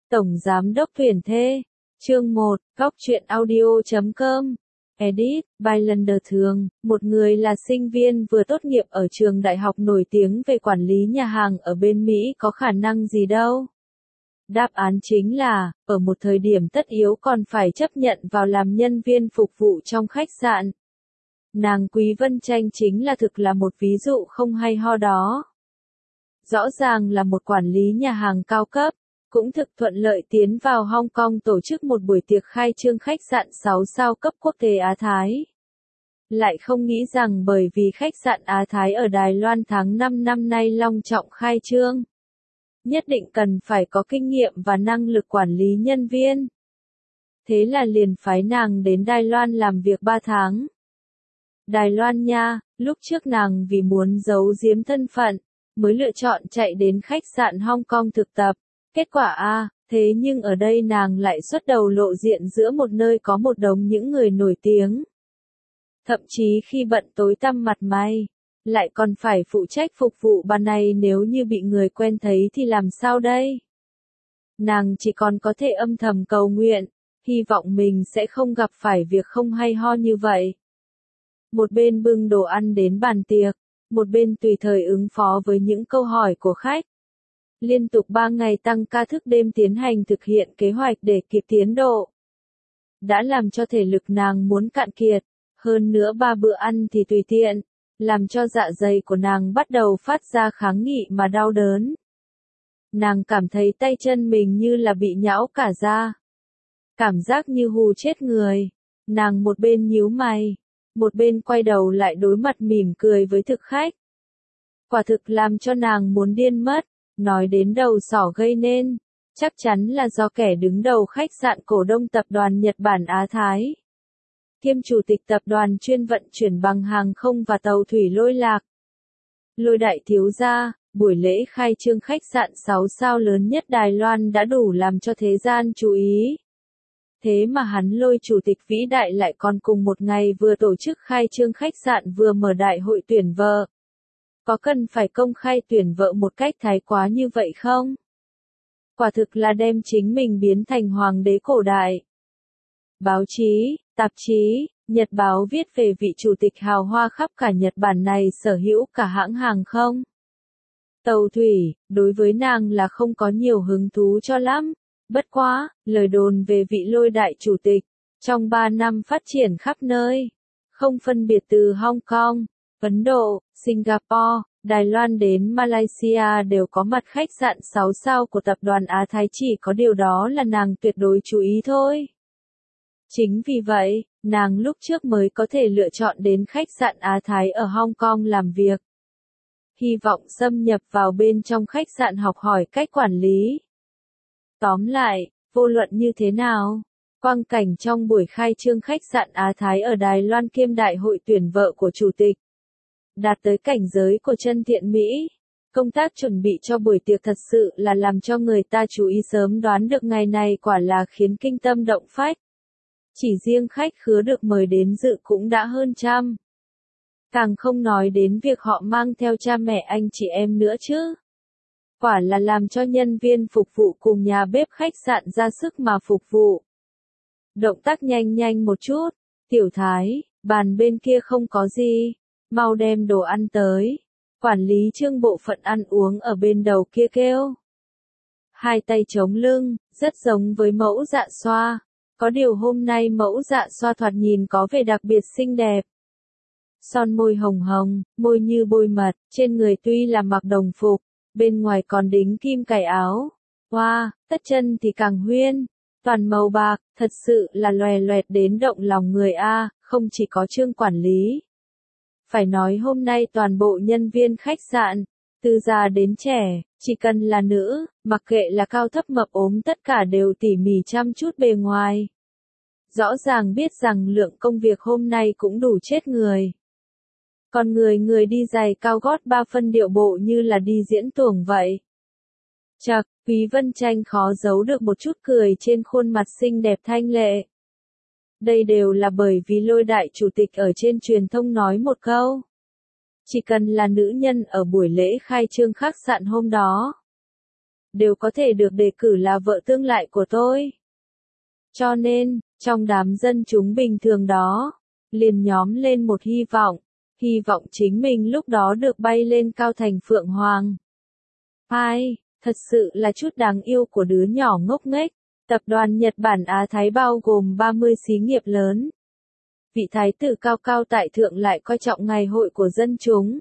Tổng Giám đốc tuyển thê. Chương 1, Góc truyện audio.com. Edit, by Lender Thường, một người là sinh viên vừa tốt nghiệp ở trường đại học nổi tiếng về quản lý nhà hàng ở bên Mỹ có khả năng gì đâu. Đáp án chính là, ở một thời điểm tất yếu còn phải chấp nhận vào làm nhân viên phục vụ trong khách sạn. Nàng Quý Vân Tranh chính là một ví dụ không hay ho đó. Rõ ràng là một quản lý nhà hàng cao cấp, cũng thực thuận lợi tiến vào Hong Kong tổ chức một buổi tiệc khai trương khách sạn 6 sao cấp quốc tế Á Thái. Lại không nghĩ rằng bởi vì khách sạn Á Thái ở Đài Loan tháng 5 năm nay long trọng khai trương, nhất định cần phải có kinh nghiệm và năng lực quản lý nhân viên. Thế là liền phái nàng đến Đài Loan làm việc 3 tháng. Đài Loan nha, lúc trước nàng vì muốn giấu giếm thân phận, mới lựa chọn chạy đến khách sạn Hong Kong thực tập. Kết quả thế nhưng ở đây nàng lại xuất đầu lộ diện giữa một nơi có một đống những người nổi tiếng. Thậm chí khi bận tối tăm mặt mày, lại còn phải phụ trách phục vụ bàn này, nếu như bị người quen thấy thì làm sao đây? Nàng chỉ còn có thể âm thầm cầu nguyện, hy vọng mình sẽ không gặp phải việc không hay ho như vậy. Một bên bưng đồ ăn đến bàn tiệc, một bên tùy thời ứng phó với những câu hỏi của khách. Liên tục 3 ngày tăng ca thức đêm tiến hành thực hiện kế hoạch để kịp tiến độ. Đã làm cho thể lực nàng muốn cạn kiệt, hơn nữa 3 bữa ăn thì tùy tiện, làm cho dạ dày của nàng bắt đầu phát ra kháng nghị mà đau đớn. Nàng cảm thấy tay chân mình như là bị nhão cả ra. Cảm giác như hù chết người. Nàng một bên nhíu mày, một bên quay đầu lại đối mặt mỉm cười với thực khách. Quả thực làm cho nàng muốn điên mất. Nói đến đầu sỏ gây nên, chắc chắn là do kẻ đứng đầu khách sạn cổ đông tập đoàn Nhật Bản Á Thái, kiêm chủ tịch tập đoàn chuyên vận chuyển bằng hàng không và tàu thủy Lôi Lạc. Lôi đại thiếu gia, buổi lễ khai trương khách sạn 6 sao lớn nhất Đài Loan đã đủ làm cho thế gian chú ý. Thế mà hắn Lôi chủ tịch vĩ đại lại còn cùng một ngày vừa tổ chức khai trương khách sạn vừa mở đại hội tuyển vợ. Có cần phải công khai tuyển vợ một cách thái quá như vậy không? Quả thực là đem chính mình biến thành hoàng đế cổ đại. Báo chí, tạp chí, nhật báo viết về vị chủ tịch hào hoa khắp cả Nhật Bản này sở hữu cả hãng hàng không, tàu thủy, đối với nàng là không có nhiều hứng thú cho lắm. Bất quá, lời đồn về vị Lôi đại chủ tịch, trong 3 năm phát triển khắp nơi, không phân biệt từ Hong Kong, Ấn Độ, Singapore, Đài Loan đến Malaysia đều có mặt khách sạn 6 sao của tập đoàn Á Thái, chỉ có điều đó là nàng tuyệt đối chú ý thôi. Chính vì vậy, nàng lúc trước mới có thể lựa chọn đến khách sạn Á Thái ở Hong Kong làm việc. Hy vọng xâm nhập vào bên trong khách sạn học hỏi cách quản lý. Tóm lại, vô luận như thế nào, quang cảnh trong buổi khai trương khách sạn Á Thái ở Đài Loan kiêm đại hội tuyển vợ của chủ tịch, đạt tới cảnh giới của chân thiện mỹ. Công tác chuẩn bị cho buổi tiệc thật sự là làm cho người ta chú ý sớm đoán được ngày này, quả là khiến kinh tâm động phách. Chỉ riêng khách khứa được mời đến dự cũng đã hơn trăm. Càng không nói đến việc họ mang theo cha mẹ anh chị em nữa chứ. Quả là làm cho nhân viên phục vụ cùng nhà bếp khách sạn ra sức mà phục vụ. Động tác nhanh nhanh một chút. Tiểu Thái, bàn bên kia không có gì. Mau đem đồ ăn tới. Quản lý Trương bộ phận ăn uống ở bên đầu kia kêu. Hai tay chống lưng, rất giống với mẫu Dạ Xoa. Có điều hôm nay mẫu Dạ Xoa thoạt nhìn có vẻ đặc biệt xinh đẹp. Son môi hồng hồng, môi như bôi mật, trên người tuy là mặc đồng phục, bên ngoài còn đính kim cài áo. Wow, tất chân thì càng huyên, toàn màu bạc, thật sự là loè loẹt đến động lòng người không chỉ có Trương quản lý. Phải nói hôm nay toàn bộ nhân viên khách sạn, từ già đến trẻ, chỉ cần là nữ, mặc kệ là cao thấp mập ốm tất cả đều tỉ mỉ chăm chút bề ngoài. Rõ ràng biết rằng lượng công việc hôm nay cũng đủ chết người. Còn người đi giày cao gót 3 phân điệu bộ như là đi diễn tuồng vậy. Chậc, Quý Vân Tranh khó giấu được một chút cười trên khuôn mặt xinh đẹp thanh lệ. Đây đều là bởi vì Lôi đại chủ tịch ở trên truyền thông nói một câu. Chỉ cần là nữ nhân ở buổi lễ khai trương khách sạn hôm đó, đều có thể được đề cử là vợ tương lai của tôi. Cho nên, trong đám dân chúng bình thường đó, liền nhóm lên một hy vọng chính mình lúc đó được bay lên cao thành Phượng Hoàng. Ai, thật sự là chút đáng yêu của đứa nhỏ ngốc nghếch. Tập đoàn Nhật Bản Á Thái bao gồm 30 xí nghiệp lớn. Vị thái tử cao cao tại thượng lại coi trọng ngày hội của dân chúng.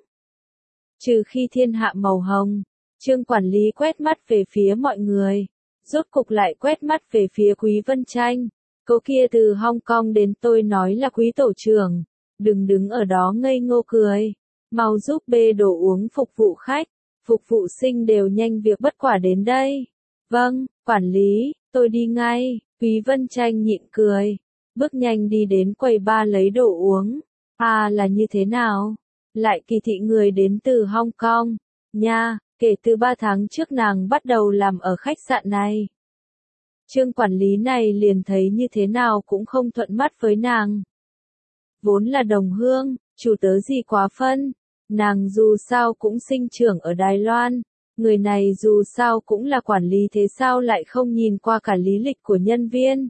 Trừ khi thiên hạ màu hồng, Trương quản lý quét mắt về phía mọi người, rốt cục lại quét mắt về phía Quý Vân Tranh. Cô kia từ Hong Kong đến, tôi nói là Quý tổ trưởng, đừng đứng ở đó ngây ngô cười, mau giúp bê đồ uống phục vụ khách, phục vụ sinh đều nhanh việc bất quả đến đây. Vâng, quản lý, tôi đi ngay. Quý Vân Tranh nhịn cười, bước nhanh đi đến quầy bar lấy đồ uống. À, là như thế nào? Lại kỳ thị người đến từ Hong Kong, nha, kể từ 3 tháng trước nàng bắt đầu làm ở khách sạn này. Trương quản lý này liền thấy như thế nào cũng không thuận mắt với nàng. Vốn là đồng hương, chủ tớ gì quá phân, nàng dù sao cũng sinh trưởng ở Đài Loan, người này dù sao cũng là quản lý, thế sao lại không nhìn qua cả lý lịch của nhân viên.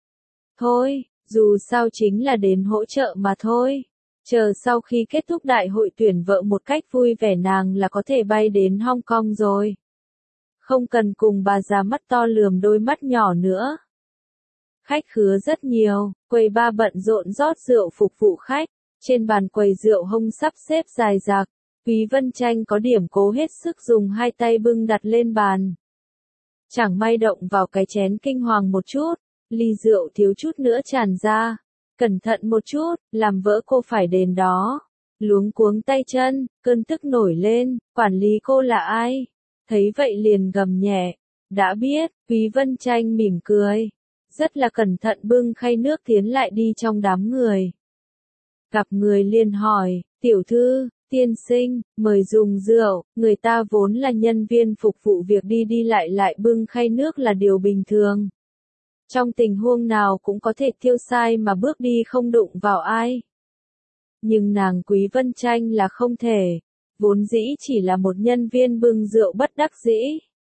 Thôi, dù sao chính là đến hỗ trợ mà thôi. Chờ sau khi kết thúc đại hội tuyển vợ một cách vui vẻ, nàng là có thể bay đến Hong Kong rồi. Không cần cùng bà già mắt to lườm đôi mắt nhỏ nữa. Khách khứa rất nhiều, quầy bar bận rộn rót rượu phục vụ khách. Trên bàn quầy rượu hông sắp xếp dài dạc. Quý Vân Tranh có điểm cố hết sức dùng hai tay bưng đặt lên bàn. Chẳng may động vào cái chén kinh hoàng một chút, ly rượu thiếu chút nữa tràn ra. Cẩn thận một chút, làm vỡ cô phải đền đó. Luống cuống tay chân, cơn tức nổi lên, quản lý cô là ai? Thấy vậy liền gầm nhẹ. Đã biết, Quý Vân Tranh mỉm cười. Rất là cẩn thận bưng khay nước tiến lại đi trong đám người. Gặp người liền hỏi, tiểu thư, tiên sinh, mời dùng rượu, người ta vốn là nhân viên phục vụ, việc đi đi lại bưng khay nước là điều bình thường. Trong tình huống nào cũng có thể tiêu sai mà bước đi không đụng vào ai. Nhưng nàng Quý Vân Tranh là không thể, vốn dĩ chỉ là một nhân viên bưng rượu bất đắc dĩ.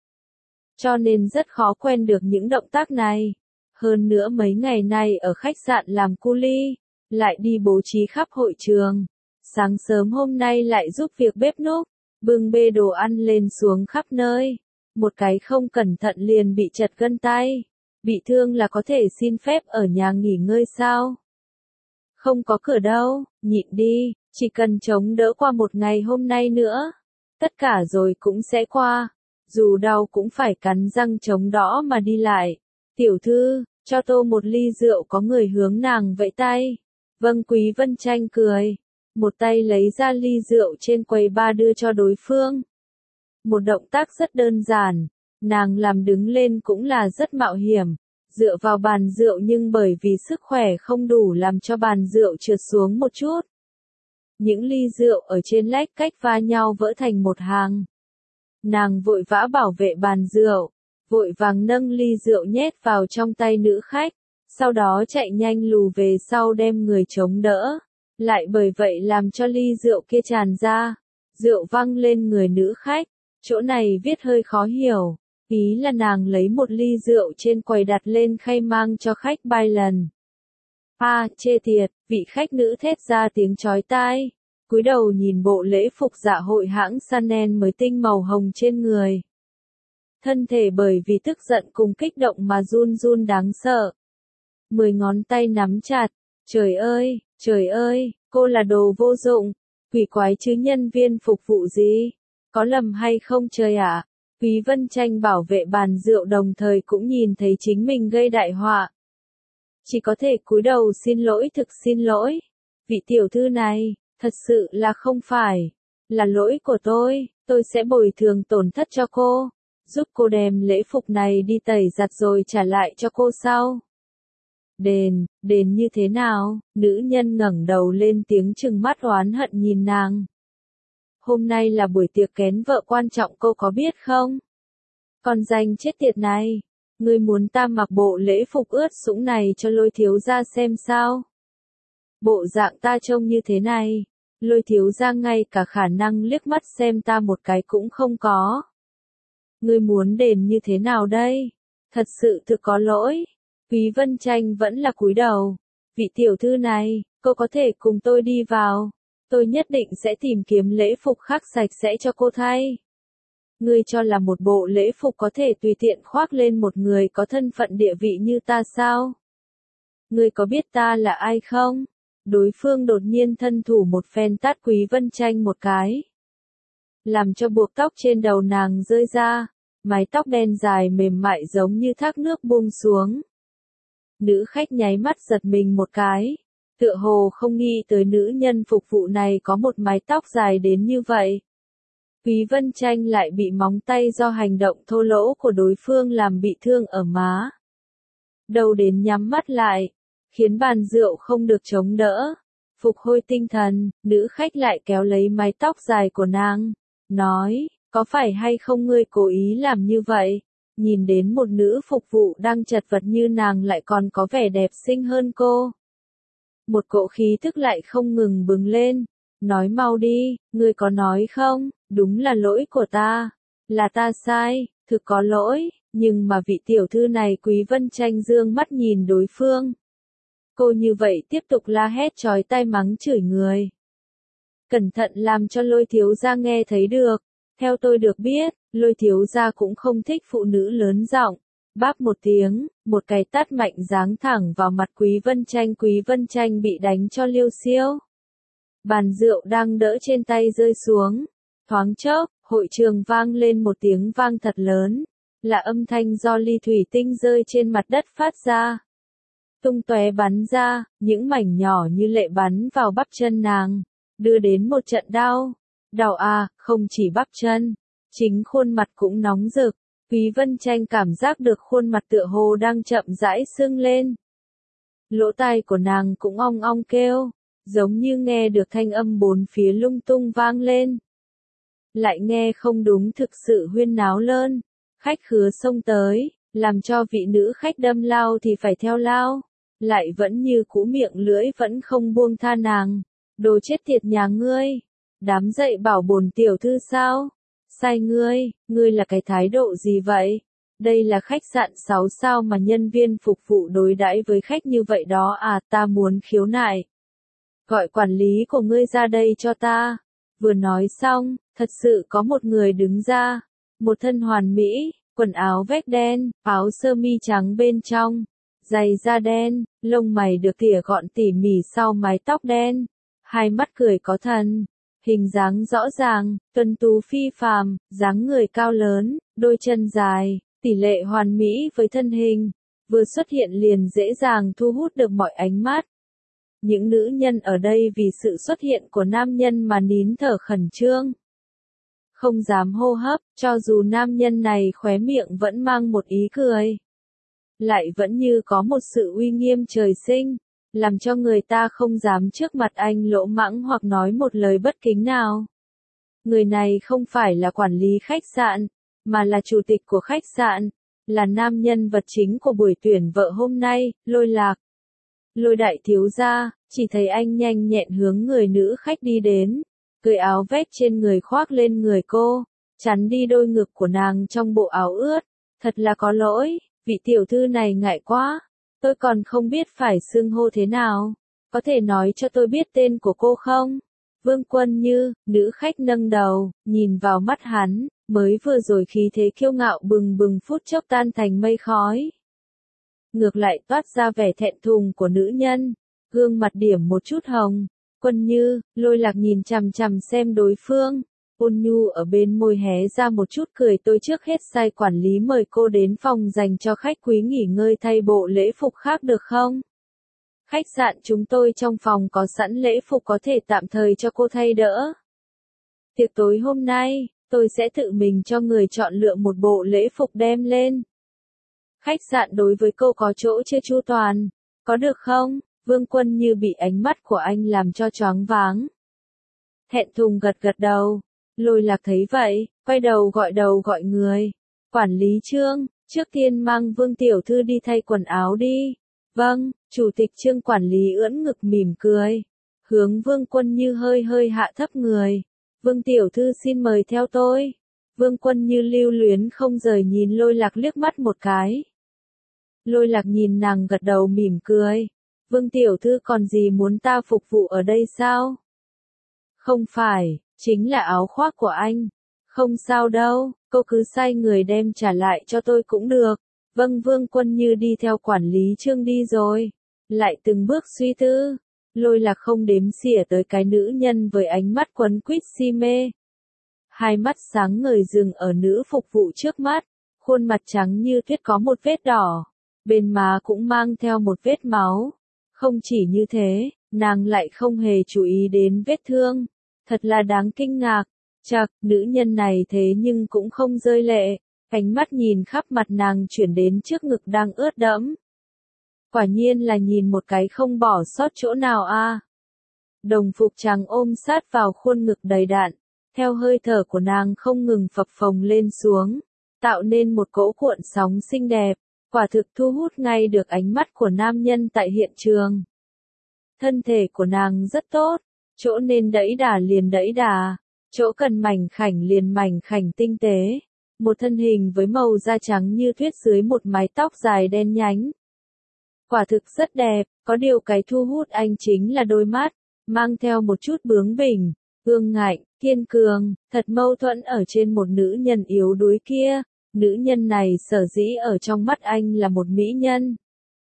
Cho nên rất khó quen được những động tác này. Hơn nữa mấy ngày nay ở khách sạn làm cu ly, lại đi bố trí khắp hội trường. Sáng sớm hôm nay lại giúp việc bếp núc, bưng bê đồ ăn lên xuống khắp nơi. Một cái không cẩn thận liền bị chật gân tay. Bị thương là có thể xin phép ở nhà nghỉ ngơi sao? Không có cửa đâu, nhịn đi, chỉ cần chống đỡ qua một ngày hôm nay nữa. Tất cả rồi cũng sẽ qua. Dù đau cũng phải cắn răng chống đỡ mà đi lại. Tiểu thư, cho tôi một ly rượu, có người hướng nàng vẫy tay. Vâng, Quý Vân Tranh cười. Một tay lấy ra ly rượu trên quầy bar đưa cho đối phương. Một động tác rất đơn giản, nàng làm đứng lên cũng là rất mạo hiểm, dựa vào bàn rượu nhưng bởi vì sức khỏe không đủ làm cho bàn rượu trượt xuống một chút. Những ly rượu ở trên lách cách va nhau vỡ thành một hàng. Nàng vội vã bảo vệ bàn rượu, vội vàng nâng ly rượu nhét vào trong tay nữ khách, sau đó chạy nhanh lù về sau đem người chống đỡ. Lại bởi vậy làm cho ly rượu kia tràn ra, rượu văng lên người nữ khách. Chỗ này viết hơi khó hiểu, ý là nàng lấy một ly rượu trên quầy đặt lên khay mang cho khách 3 lần. À, chê tiệt, vị khách nữ thét ra tiếng chói tai, cúi đầu nhìn bộ lễ phục dạ hội hãng Chanel mới tinh màu hồng trên người. Thân thể bởi vì tức giận cùng kích động mà run run đáng sợ. 10 ngón tay nắm chặt, trời ơi, cô là đồ vô dụng, quỷ quái chứ nhân viên phục vụ gì, có lầm hay không trời ạ? Quý Vân Tranh bảo vệ bàn rượu đồng thời cũng nhìn thấy chính mình gây đại họa. Chỉ có thể cúi đầu xin lỗi, thực xin lỗi. Vị tiểu thư này, thật sự là không phải, là lỗi của tôi sẽ bồi thường tổn thất cho cô, giúp cô đem lễ phục này đi tẩy giặt rồi trả lại cho cô sau. Đền như thế nào? Nữ nhân ngẩng đầu lên tiếng trừng mắt oán hận nhìn nàng. Hôm nay là buổi tiệc kén vợ quan trọng, cô có biết không? Con danh chết tiệt này, ngươi muốn ta mặc bộ lễ phục ướt sũng này cho Lôi thiếu gia xem sao? Bộ dạng ta trông như thế này, Lôi thiếu gia ngay cả khả năng liếc mắt xem ta một cái cũng không có. Ngươi muốn đền như thế nào đây? Thật sự thực có lỗi. Quý Vân Tranh vẫn là cúi đầu. Vị tiểu thư này, cô có thể cùng tôi đi vào. Tôi nhất định sẽ tìm kiếm lễ phục khác sạch sẽ cho cô thay. Ngươi cho là một bộ lễ phục có thể tùy tiện khoác lên một người có thân phận địa vị như ta sao? Ngươi có biết ta là ai không? Đối phương đột nhiên thân thủ một phen tát Quý Vân Tranh một cái. Làm cho buộc tóc trên đầu nàng rơi ra, mái tóc đen dài mềm mại giống như thác nước buông xuống. Nữ khách nháy mắt giật mình một cái, tựa hồ không nghĩ tới nữ nhân phục vụ này có một mái tóc dài đến như vậy. Quý Vân Tranh lại bị móng tay do hành động thô lỗ của đối phương làm bị thương ở má. Đầu đến nhắm mắt lại, khiến bàn rượu không được chống đỡ. Phục hồi tinh thần, nữ khách lại kéo lấy mái tóc dài của nàng, nói, có phải hay không ngươi cố ý làm như vậy? Nhìn đến một nữ phục vụ đang chật vật như nàng lại còn có vẻ đẹp xinh hơn cô. Một cỗ khí thức lại không ngừng bừng lên, nói mau đi, ngươi có nói không, đúng là lỗi của ta, là ta sai, thực có lỗi, nhưng mà vị tiểu thư này Quý Vân Tranh dương mắt nhìn đối phương. Cô như vậy tiếp tục la hét chói tai mắng chửi người. Cẩn thận làm cho Lôi thiếu gia nghe thấy được. Theo tôi được biết, Lôi thiếu gia cũng không thích phụ nữ lớn giọng. Báp một tiếng, một cái tát mạnh giáng thẳng vào mặt Quý Vân Tranh bị đánh cho liêu xiêu. Bàn rượu đang đỡ trên tay rơi xuống. Thoáng chốc, hội trường vang lên một tiếng vang thật lớn. Là âm thanh do ly thủy tinh rơi trên mặt đất phát ra. Tung tóe bắn ra, những mảnh nhỏ như lệ bắn vào bắp chân nàng, đưa đến một trận đau. Đau à, không chỉ bắp chân, chính khuôn mặt cũng nóng rực. Quý Vân Tranh cảm giác được khuôn mặt tựa hồ đang chậm rãi sưng lên. Lỗ tai của nàng cũng ong ong kêu, giống như nghe được thanh âm bốn phía lung tung vang lên. Lại nghe không đúng, thực sự huyên náo lớn. Khách khứa xông tới, làm cho vị nữ khách đâm lao thì phải theo lao. Lại vẫn như cũ miệng lưỡi vẫn không buông tha nàng. Đồ chết tiệt nhà ngươi. Đám dậy bảo bổn tiểu thư sao? Sai ngươi là cái thái độ gì vậy? Đây là khách sạn 6 sao mà nhân viên phục vụ đối đãi với khách như vậy đó à, ta muốn khiếu nại. Gọi quản lý của ngươi ra đây cho ta. Vừa nói xong, thật sự có một người đứng ra. Một thân hoàn mỹ, quần áo vét đen, áo sơ mi trắng bên trong, giày da đen, lông mày được tỉa gọn tỉ mỉ sau mái tóc đen, hai mắt cười có thần, hình dáng rõ ràng, tuấn tú phi phàm, dáng người cao lớn, đôi chân dài, tỷ lệ hoàn mỹ với thân hình, vừa xuất hiện liền dễ dàng thu hút được mọi ánh mắt. Những nữ nhân ở đây vì sự xuất hiện của nam nhân mà nín thở khẩn trương. Không dám hô hấp, cho dù nam nhân này khóe miệng vẫn mang một ý cười. Lại vẫn như có một sự uy nghiêm trời sinh, làm cho người ta không dám trước mặt anh lỗ mãng hoặc nói một lời bất kính nào. Người này không phải là quản lý khách sạn, mà là chủ tịch của khách sạn, là nam nhân vật chính của buổi tuyển vợ hôm nay, Lôi Lạc. Lôi đại thiếu gia, chỉ thấy anh nhanh nhẹn hướng người nữ khách đi đến, cởi áo vest trên người khoác lên người cô, chắn đi đôi ngực của nàng trong bộ áo ướt. Thật là có lỗi, vị tiểu thư này ngại quá, tôi còn không biết phải xưng hô thế nào, có thể nói cho tôi biết tên của cô không? Vương Quân Như, nữ khách nâng đầu, nhìn vào mắt hắn, mới vừa rồi khí thế kiêu ngạo bừng bừng phút chốc tan thành mây khói. Ngược lại toát ra vẻ thẹn thùng của nữ nhân, gương mặt điểm một chút hồng. Quân Như, Lôi Lạc nhìn chằm chằm xem đối phương, ôn nhu ở bên môi hé ra một chút cười, tôi trước hết sai quản lý mời cô đến phòng dành cho khách quý nghỉ ngơi thay bộ lễ phục khác được không? Khách sạn chúng tôi trong phòng có sẵn lễ phục có thể tạm thời cho cô thay đỡ. Tiệc tối hôm nay, tôi sẽ tự mình cho người chọn lựa một bộ lễ phục đem lên. Khách sạn đối với cô có chỗ chưa chu toàn, có được không? Vương Quân Như bị ánh mắt của anh làm cho choáng váng. Thẹn thùng gật gật đầu. Lôi Lạc thấy vậy, quay đầu gọi người. Quản lý Trương, trước tiên mang Vương tiểu thư đi thay quần áo đi. Vâng, chủ tịch Trương quản lý ưỡn ngực mỉm cười. Hướng Vương Quân Như hơi hạ thấp người. Vương tiểu thư xin mời theo tôi. Vương Quân Như lưu luyến không rời nhìn Lôi Lạc liếc mắt một cái. Lôi Lạc nhìn nàng gật đầu mỉm cười. Vương tiểu thư còn gì muốn ta phục vụ ở đây sao? Không phải, chính là áo khoác của anh. Không sao đâu, cô cứ sai người đem trả lại cho tôi cũng được. Vâng, Vương Quân Như đi theo quản lý Trương đi rồi. Lại từng bước suy tư. Lôi Lạc không đếm xỉa tới cái nữ nhân với ánh mắt quấn quýt si mê. Hai mắt sáng ngời dừng ở nữ phục vụ trước mắt, khuôn mặt trắng như tuyết có một vết đỏ, bên má cũng mang theo một vết máu. Không chỉ như thế, nàng lại không hề chú ý đến vết thương, thật là đáng kinh ngạc. Chạc, nữ nhân này thế nhưng cũng không rơi lệ, ánh mắt nhìn khắp mặt nàng chuyển đến trước ngực đang ướt đẫm. Quả nhiên là nhìn một cái không bỏ sót chỗ nào a. Đồng phục trắng ôm sát vào khuôn ngực đầy đặn, theo hơi thở của nàng không ngừng phập phồng lên xuống, tạo nên một cỗ cuộn sóng xinh đẹp, quả thực thu hút ngay được ánh mắt của nam nhân tại hiện trường. Thân thể của nàng rất tốt, chỗ nên đẫy đà liền đẫy đà, chỗ cần mảnh khảnh liền mảnh khảnh tinh tế, một thân hình với màu da trắng như tuyết dưới một mái tóc dài đen nhánh. Quả thực rất đẹp, có điều cái thu hút anh chính là đôi mắt, mang theo một chút bướng bỉnh, ương ngạnh, kiên cường, thật mâu thuẫn ở trên một nữ nhân yếu đuối kia. Nữ nhân này sở dĩ ở trong mắt anh là một mỹ nhân.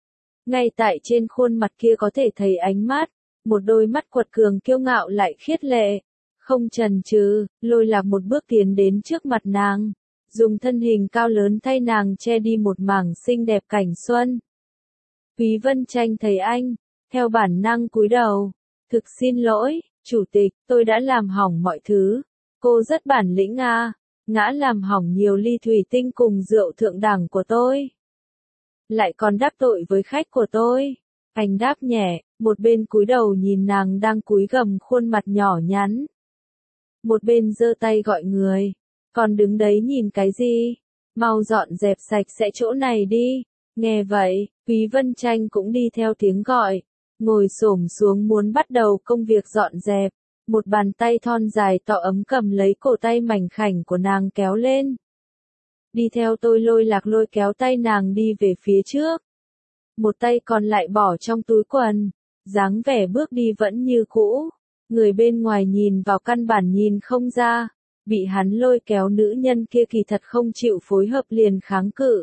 Ngay tại trên khuôn mặt kia có thể thấy ánh mắt, một đôi mắt quật cường kiêu ngạo lại khiết lệ. Không chần chừ, Lôi Lạc một bước tiến đến trước mặt nàng, dùng thân hình cao lớn thay nàng che đi một mảng xinh đẹp cảnh xuân. Quý Vân Tranh thấy anh, theo bản năng cúi đầu, thực xin lỗi, chủ tịch, tôi đã làm hỏng mọi thứ. Cô rất bản lĩnh à, ngã làm hỏng nhiều ly thủy tinh cùng rượu thượng đẳng của tôi. Lại còn đáp tội với khách của tôi. Anh đáp nhẹ, một bên cúi đầu nhìn nàng đang cúi gằm khuôn mặt nhỏ nhắn. Một bên giơ tay gọi người, còn đứng đấy nhìn cái gì? Mau dọn dẹp sạch sẽ chỗ này đi. Nghe vậy, Quý Vân Tranh cũng đi theo tiếng gọi, ngồi xổm xuống muốn bắt đầu công việc dọn dẹp. Một bàn tay thon dài tọ ấm cầm lấy cổ tay mảnh khảnh của nàng kéo lên. Đi theo tôi. Lôi Lạc lôi kéo tay nàng đi về phía trước. Một tay còn lại bỏ trong túi quần, dáng vẻ bước đi vẫn như cũ. Người bên ngoài nhìn vào căn bản nhìn không ra, bị hắn lôi kéo nữ nhân kia kỳ thật không chịu phối hợp liền kháng cự.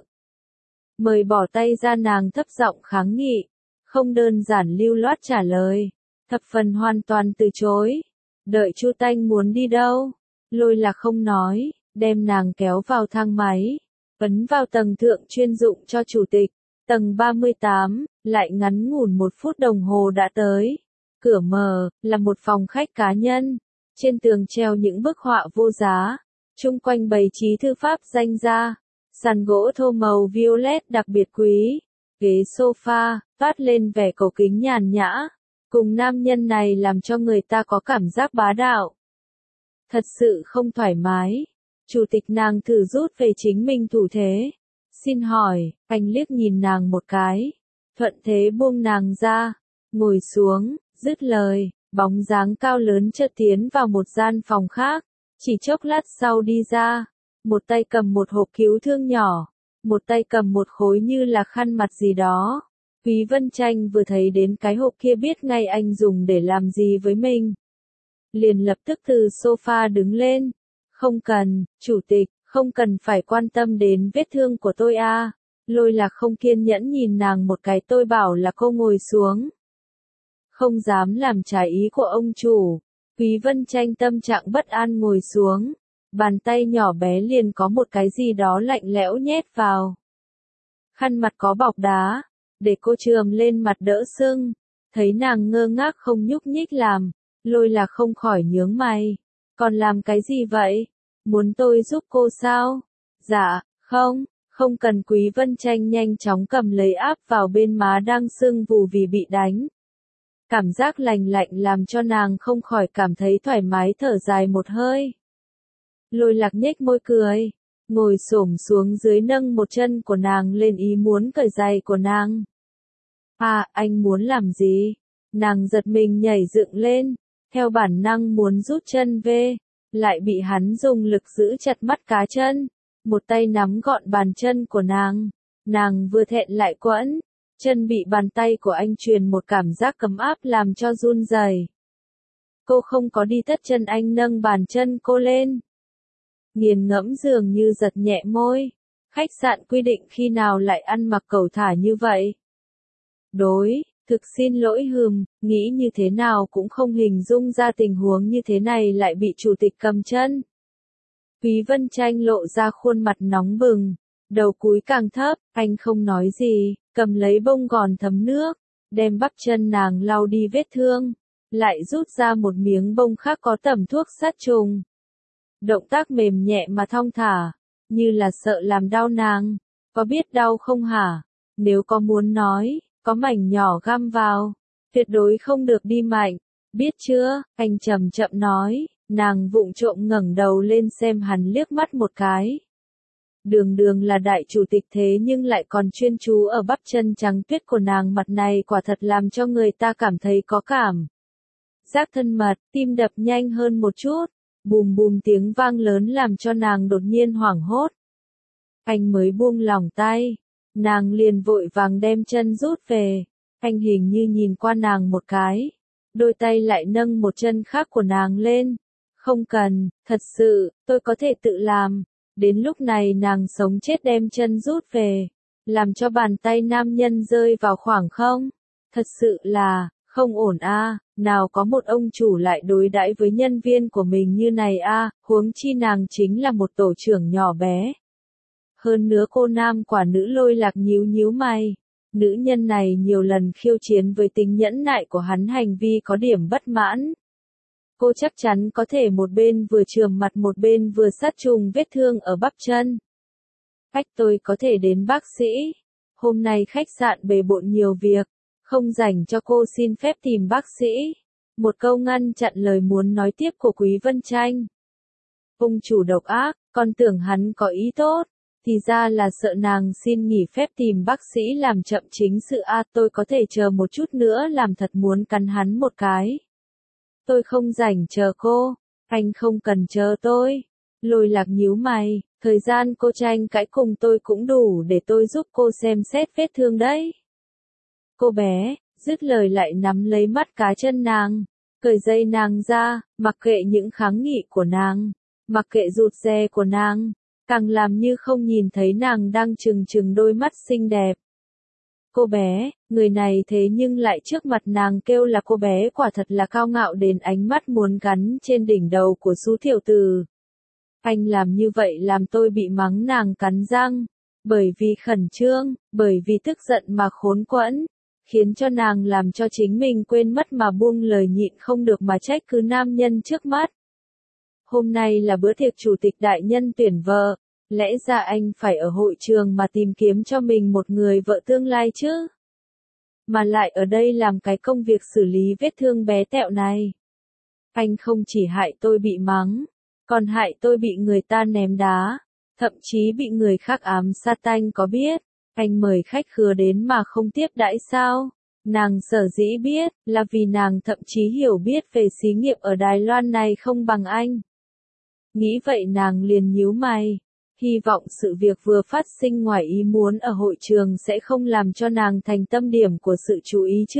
Mời bỏ tay ra, nàng thấp giọng kháng nghị, không đơn giản lưu loát trả lời, thập phần hoàn toàn từ chối. Đợi Chu Tanh muốn đi đâu? Lôi Lạc không nói, đem nàng kéo vào thang máy, ấn vào tầng thượng chuyên dụng cho chủ tịch, tầng 38, lại ngắn ngủn 1 phút đồng hồ đã tới. Cửa mở, là một phòng khách cá nhân, trên tường treo những bức họa vô giá, chung quanh bày trí thư pháp danh gia, sàn gỗ thô màu violet đặc biệt quý, ghế sofa, toát lên vẻ cổ kính nhàn nhã. Cùng nam nhân này làm cho người ta có cảm giác bá đạo. Thật sự không thoải mái. Chủ tịch nàng thử rút về chính mình thủ thế. Xin hỏi, anh liếc nhìn nàng một cái. Thuận thế buông nàng ra. Ngồi xuống, dứt lời, bóng dáng cao lớn chợt tiến vào một gian phòng khác. Chỉ chốc lát sau đi ra. Một tay cầm một hộp cứu thương nhỏ. Một tay cầm một khối như là khăn mặt gì đó. Quý Vân Tranh vừa thấy đến cái hộp kia biết ngay anh dùng để làm gì với mình. Liền lập tức từ sofa đứng lên. Không cần, chủ tịch, không cần phải quan tâm đến vết thương của tôi à. Lôi Lạc không kiên nhẫn nhìn nàng một cái, tôi bảo là cô ngồi xuống. Không dám làm trái ý của ông chủ. Quý Vân Tranh tâm trạng bất an ngồi xuống. Bàn tay nhỏ bé liền có một cái gì đó lạnh lẽo nhét vào. Khăn mặt có bọc đá. Để cô chườm lên mặt đỡ sưng, thấy nàng ngơ ngác không nhúc nhích làm, Lôi Lạc không khỏi nhướng mày. Còn làm cái gì vậy? Muốn tôi giúp cô sao? Dạ, không cần. Quý Vân Tranh nhanh chóng cầm lấy áp vào bên má đang sưng vù vì bị đánh. Cảm giác lành lạnh làm cho nàng không khỏi cảm thấy thoải mái, thở dài một hơi. Lôi Lạc nhếch môi cười. Ngồi xổm xuống dưới nâng một chân của nàng lên ý muốn cởi giày của nàng. À, anh muốn làm gì? Nàng giật mình nhảy dựng lên, theo bản năng muốn rút chân về. lại bị hắn dùng lực giữ chặt mắt cá chân, một tay nắm gọn bàn chân của nàng. Nàng vừa thẹn lại quẫn, chân bị bàn tay của anh truyền một cảm giác cấm áp làm cho run rẩy. Cô không có đi tất chân, anh nâng bàn chân cô lên. Nghiền ngẫm dường như giật nhẹ môi. Khách sạn quy định khi nào lại ăn mặc cẩu thả như vậy? Thực xin lỗi nghĩ như thế nào cũng không hình dung ra tình huống như thế này lại bị chủ tịch cầm chân. Quý Vân Tranh lộ ra khuôn mặt nóng bừng, đầu cúi càng thấp, anh không nói gì, cầm lấy bông gòn thấm nước, đem bắp chân nàng lau đi vết thương, lại rút ra một miếng bông khác có tẩm thuốc sát trùng. Động tác mềm nhẹ mà thong thả, như là sợ làm đau nàng. Có biết đau không hả? Nếu có muốn nói, có mảnh nhỏ găm vào, tuyệt đối không được đi mạnh. Biết chưa? Anh chậm chậm nói. Nàng vụng trộm ngẩng đầu lên xem hắn liếc mắt một cái. Đường Đường là đại chủ tịch thế nhưng lại còn chuyên chú ở bắp chân trắng tuyết của nàng, mặt này quả thật làm cho người ta cảm thấy có cảm giác thân mật, tim đập nhanh hơn một chút. Bùm bùm tiếng vang lớn làm cho nàng đột nhiên hoảng hốt. Anh mới buông lỏng tay, nàng liền vội vàng đem chân rút về. Anh hình như nhìn qua nàng một cái, đôi tay lại nâng một chân khác của nàng lên. Không cần, thật sự, tôi có thể tự làm. Đến lúc này nàng sống chết đem chân rút về, làm cho bàn tay nam nhân rơi vào khoảng không. Thật sự là, không ổn a, nào có một ông chủ lại đối đãi với nhân viên của mình như này a, huống chi nàng chính là một tổ trưởng nhỏ bé. Hơn nữa cô nam quả nữ Lôi Lạc nhíu nhíu mày. Nữ nhân này nhiều lần khiêu chiến với tính nhẫn nại của hắn, hành vi có điểm bất mãn. Cô chắc chắn có thể một bên vừa chườm mặt một bên vừa sát trùng vết thương ở bắp chân. Tôi có thể đến bác sĩ. Hôm nay khách sạn bề bộn nhiều việc, không rảnh cho cô, xin phép tìm bác sĩ. Một câu ngăn chặn lời muốn nói tiếp của Quý Vân Tranh. Ông chủ độc ác, con tưởng hắn có ý tốt, thì ra là sợ nàng xin nghỉ phép tìm bác sĩ làm chậm chính sự a. Tôi có thể chờ một chút nữa, làm thật muốn cắn hắn một cái. Tôi không rảnh chờ cô, anh không cần chờ tôi. Lôi Lạc nhíu mày, thời gian cô tranh cãi cùng tôi cũng đủ để tôi giúp cô xem xét vết thương đấy. Cô bé, dứt lời lại nắm lấy mắt cá chân nàng, cởi dây nàng ra, mặc kệ những kháng nghị của nàng, mặc kệ rụt rè của nàng, càng làm như không nhìn thấy nàng đang trừng trừng đôi mắt xinh đẹp. Cô bé, người này thế nhưng lại trước mặt nàng kêu là cô bé, quả thật là cao ngạo đến ánh mắt muốn gắn trên đỉnh đầu của Sú tiểu tử. Anh làm như vậy làm tôi bị mắng, nàng cắn răng, bởi vì khẩn trương, bởi vì tức giận mà khốn quẫn, khiến cho nàng làm cho chính mình quên mất mà buông lời, nhịn không được mà trách cứ nam nhân trước mắt. Hôm nay là bữa tiệc chủ tịch đại nhân tuyển vợ. Lẽ ra anh phải ở hội trường mà tìm kiếm cho mình một người vợ tương lai chứ. Mà lại ở đây làm cái công việc xử lý vết thương bé tẹo này. Anh không chỉ hại tôi bị mắng, còn hại tôi bị người ta ném đá, thậm chí bị người khác ám sát. Anh có biết, anh mời khách khứa đến mà không tiếp đãi sao? Nàng sở dĩ biết, là vì nàng thậm chí hiểu biết về xí nghiệp ở Đài Loan này không bằng anh. Nghĩ vậy nàng liền nhíu mày. Hy vọng sự việc vừa phát sinh ngoài ý muốn ở hội trường sẽ không làm cho nàng thành tâm điểm của sự chú ý chứ.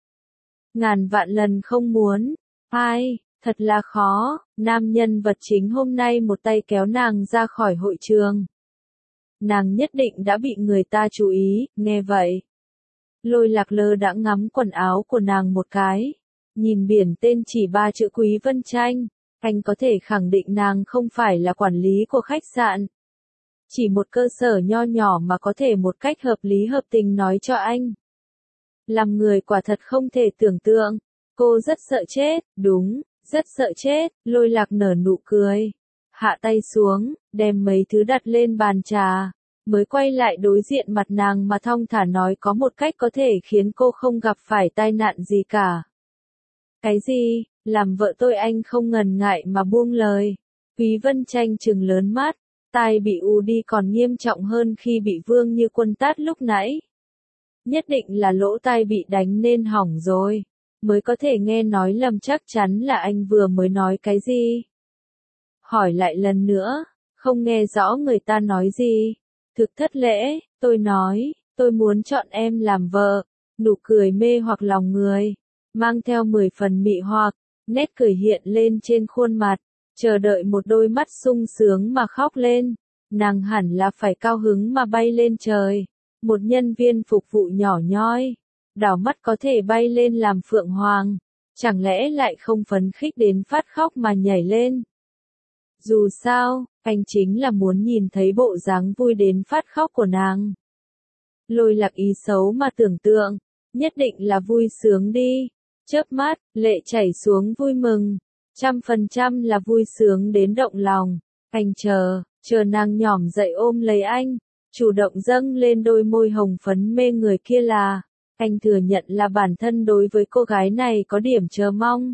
Ngàn vạn lần không muốn. Ai, thật là khó. Nam nhân vật chính hôm nay một tay kéo nàng ra khỏi hội trường. Nàng nhất định đã bị người ta chú ý, nghe vậy. Lôi Lạc lơ đã ngắm quần áo của nàng một cái. Nhìn biển tên chỉ 3 chữ Quý Vân Tranh. Anh có thể khẳng định nàng không phải là quản lý của khách sạn. Chỉ một cơ sở nho nhỏ mà có thể một cách hợp lý hợp tình nói cho anh. Làm người quả thật không thể tưởng tượng. Cô rất sợ chết, đúng, rất sợ chết. Lôi Lạc nở nụ cười. Hạ tay xuống, đem mấy thứ đặt lên bàn trà. Mới quay lại đối diện mặt nàng mà thong thả nói, có một cách có thể khiến cô không gặp phải tai nạn gì cả. Cái gì? Làm vợ tôi? Anh không ngần ngại mà buông lời. Quý Vân Tranh trừng lớn mắt. Tai bị ù đi còn nghiêm trọng hơn khi bị Vương Như Quân tát lúc nãy. Nhất định là lỗ tai bị đánh nên hỏng rồi. Mới có thể nghe nói lầm, chắc chắn là anh vừa mới nói cái gì. hỏi lại lần nữa, không nghe rõ người ta nói gì. Thực thất lễ, tôi nói, tôi muốn chọn em làm vợ. Nụ cười mê hoặc lòng người, mang theo 10 phần mị hoặc, nét cười hiện lên trên khuôn mặt, chờ đợi một đôi mắt sung sướng mà khóc lên. Nàng hẳn là phải cao hứng mà bay lên trời. Một nhân viên phục vụ nhỏ nhoi, đảo mắt có thể bay lên làm phượng hoàng. Chẳng lẽ lại không phấn khích đến phát khóc mà nhảy lên? Dù sao, anh chính là muốn nhìn thấy bộ dáng vui đến phát khóc của nàng. Lôi Lạc ý xấu mà tưởng tượng, nhất định là vui sướng đi. Chớp mắt, lệ chảy xuống vui mừng, 100% là vui sướng đến động lòng. Anh chờ nàng nhỏm dậy ôm lấy anh, chủ động dâng lên đôi môi hồng phấn mê người kia là. Anh thừa nhận là bản thân đối với cô gái này có điểm chờ mong.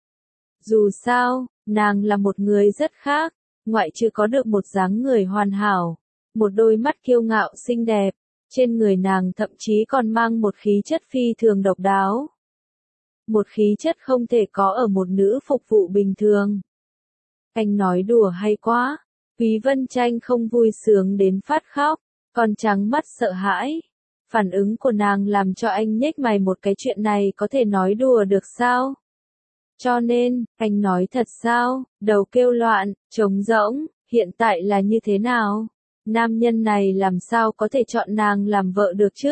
Dù sao, nàng là một người rất khác, ngoại trừ có được một dáng người hoàn hảo, một đôi mắt kiêu ngạo xinh đẹp, trên người nàng thậm chí còn mang một khí chất phi thường độc đáo. Một khí chất không thể có ở một nữ phục vụ bình thường. Anh nói đùa hay quá, Quý Vân Tranh không vui sướng đến phát khóc, còn trắng mắt sợ hãi. Phản ứng của nàng làm cho anh nhếch mày một cái, chuyện này có thể nói đùa được sao? Cho nên, anh nói thật sao? Đầu kêu loạn, trống rỗng, hiện tại là như thế nào? Nam nhân này làm sao có thể chọn nàng làm vợ được chứ?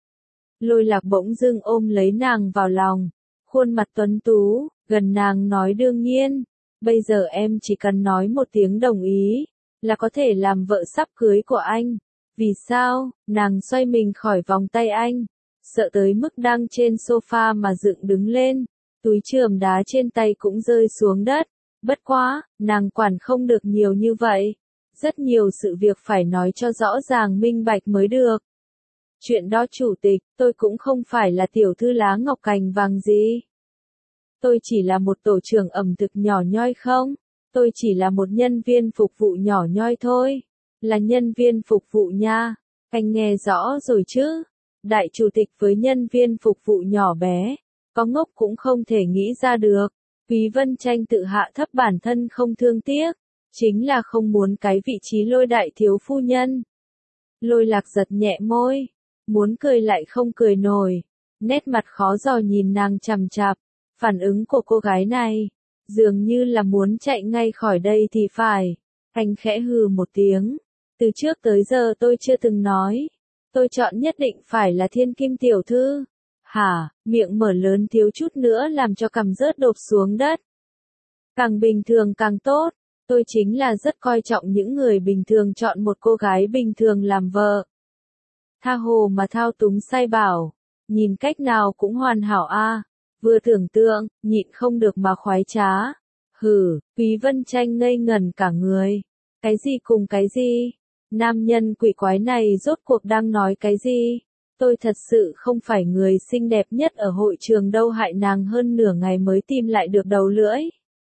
Lôi Lạc bỗng dưng ôm lấy nàng vào lòng, khuôn mặt tuấn tú, gần nàng nói đương nhiên, bây giờ em chỉ cần nói một tiếng đồng ý, là có thể làm vợ sắp cưới của anh. Vì sao? Nàng xoay mình khỏi vòng tay anh, sợ tới mức đang trên sofa mà dựng đứng lên, túi chườm đá trên tay cũng rơi xuống đất. Bất quá, nàng quản không được nhiều như vậy. Rất nhiều sự việc phải nói cho rõ ràng minh bạch mới được. Chuyện đó chủ tịch, tôi cũng không phải là tiểu thư lá ngọc cành vàng gì. Tôi chỉ là một tổ trưởng ẩm thực nhỏ nhoi không? Tôi chỉ là một nhân viên phục vụ nhỏ nhoi thôi. Là nhân viên phục vụ nha. Anh nghe rõ rồi chứ? Đại chủ tịch với nhân viên phục vụ nhỏ bé, có ngốc cũng không thể nghĩ ra được. Quý Vân Tranh tự hạ thấp bản thân không thương tiếc, chính là không muốn cái vị trí Lôi đại thiếu phu nhân. Lôi Lạc giật nhẹ môi, muốn cười lại không cười nổi, nét mặt khó dò nhìn nàng chằm chằm. Phản ứng của cô gái này, dường như là muốn chạy ngay khỏi đây thì phải. Anh khẽ hừ một tiếng, từ trước tới giờ tôi chưa từng nói, tôi chọn nhất định phải là thiên kim tiểu thư. Hả, miệng mở lớn thiếu chút nữa làm cho cằm rớt đột xuống đất. Càng bình thường càng tốt, tôi chính là rất coi trọng những người bình thường chọn một cô gái bình thường làm vợ. Tha hồ mà thao túng sai bảo, nhìn cách nào cũng hoàn hảo a. Vừa tưởng tượng, nhịn không được mà khoái trá. Hừ, Quý Vân Tranh ngây ngẩn cả người. Cái gì cùng cái gì? Nam nhân quỷ quái này rốt cuộc đang nói cái gì? Tôi thật sự không phải người xinh đẹp nhất ở hội trường đâu, hại nàng hơn nửa ngày mới tìm lại được đầu lưỡi.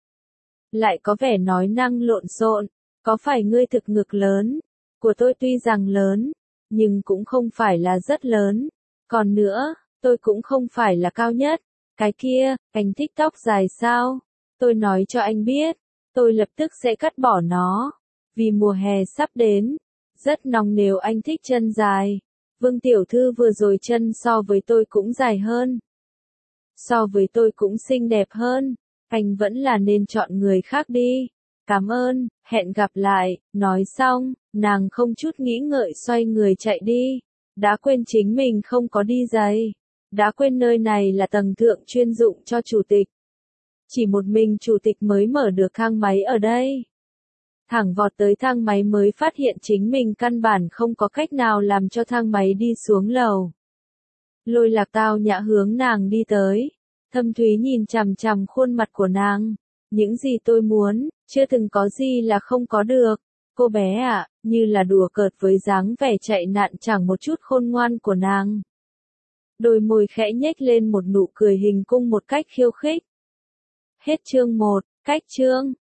Lại có vẻ nói năng lộn xộn, có phải ngươi thực ngực lớn? Của tôi tuy rằng lớn, nhưng cũng không phải là rất lớn. Còn nữa, tôi cũng không phải là cao nhất. Cái kia, anh thích tóc dài sao? Tôi nói cho anh biết, tôi lập tức sẽ cắt bỏ nó. Vì mùa hè sắp đến, rất nóng nếu anh thích chân dài. Vương tiểu thư vừa rồi chân so với tôi cũng dài hơn. So với tôi cũng xinh đẹp hơn. Anh vẫn là nên chọn người khác đi. Cảm ơn, hẹn gặp lại. Nói xong, nàng không chút nghĩ ngợi xoay người chạy đi. Đã quên chính mình không có đi giày. Đã quên nơi này là tầng thượng chuyên dụng cho chủ tịch. Chỉ một mình chủ tịch mới mở được thang máy ở đây. Thẳng vọt tới thang máy mới phát hiện chính mình căn bản không có cách nào làm cho thang máy đi xuống lầu. Lôi Lạc tao nhã hướng nàng đi tới. Thâm thúy nhìn chằm chằm khuôn mặt của nàng. Những gì tôi muốn, chưa từng có gì là không có được. Cô bé ạ, như là đùa cợt với dáng vẻ chạy nạn chẳng một chút khôn ngoan của nàng. Đôi môi khẽ nhếch lên một nụ cười hình cung một cách khiêu khích. Hết chương 1, cách chương.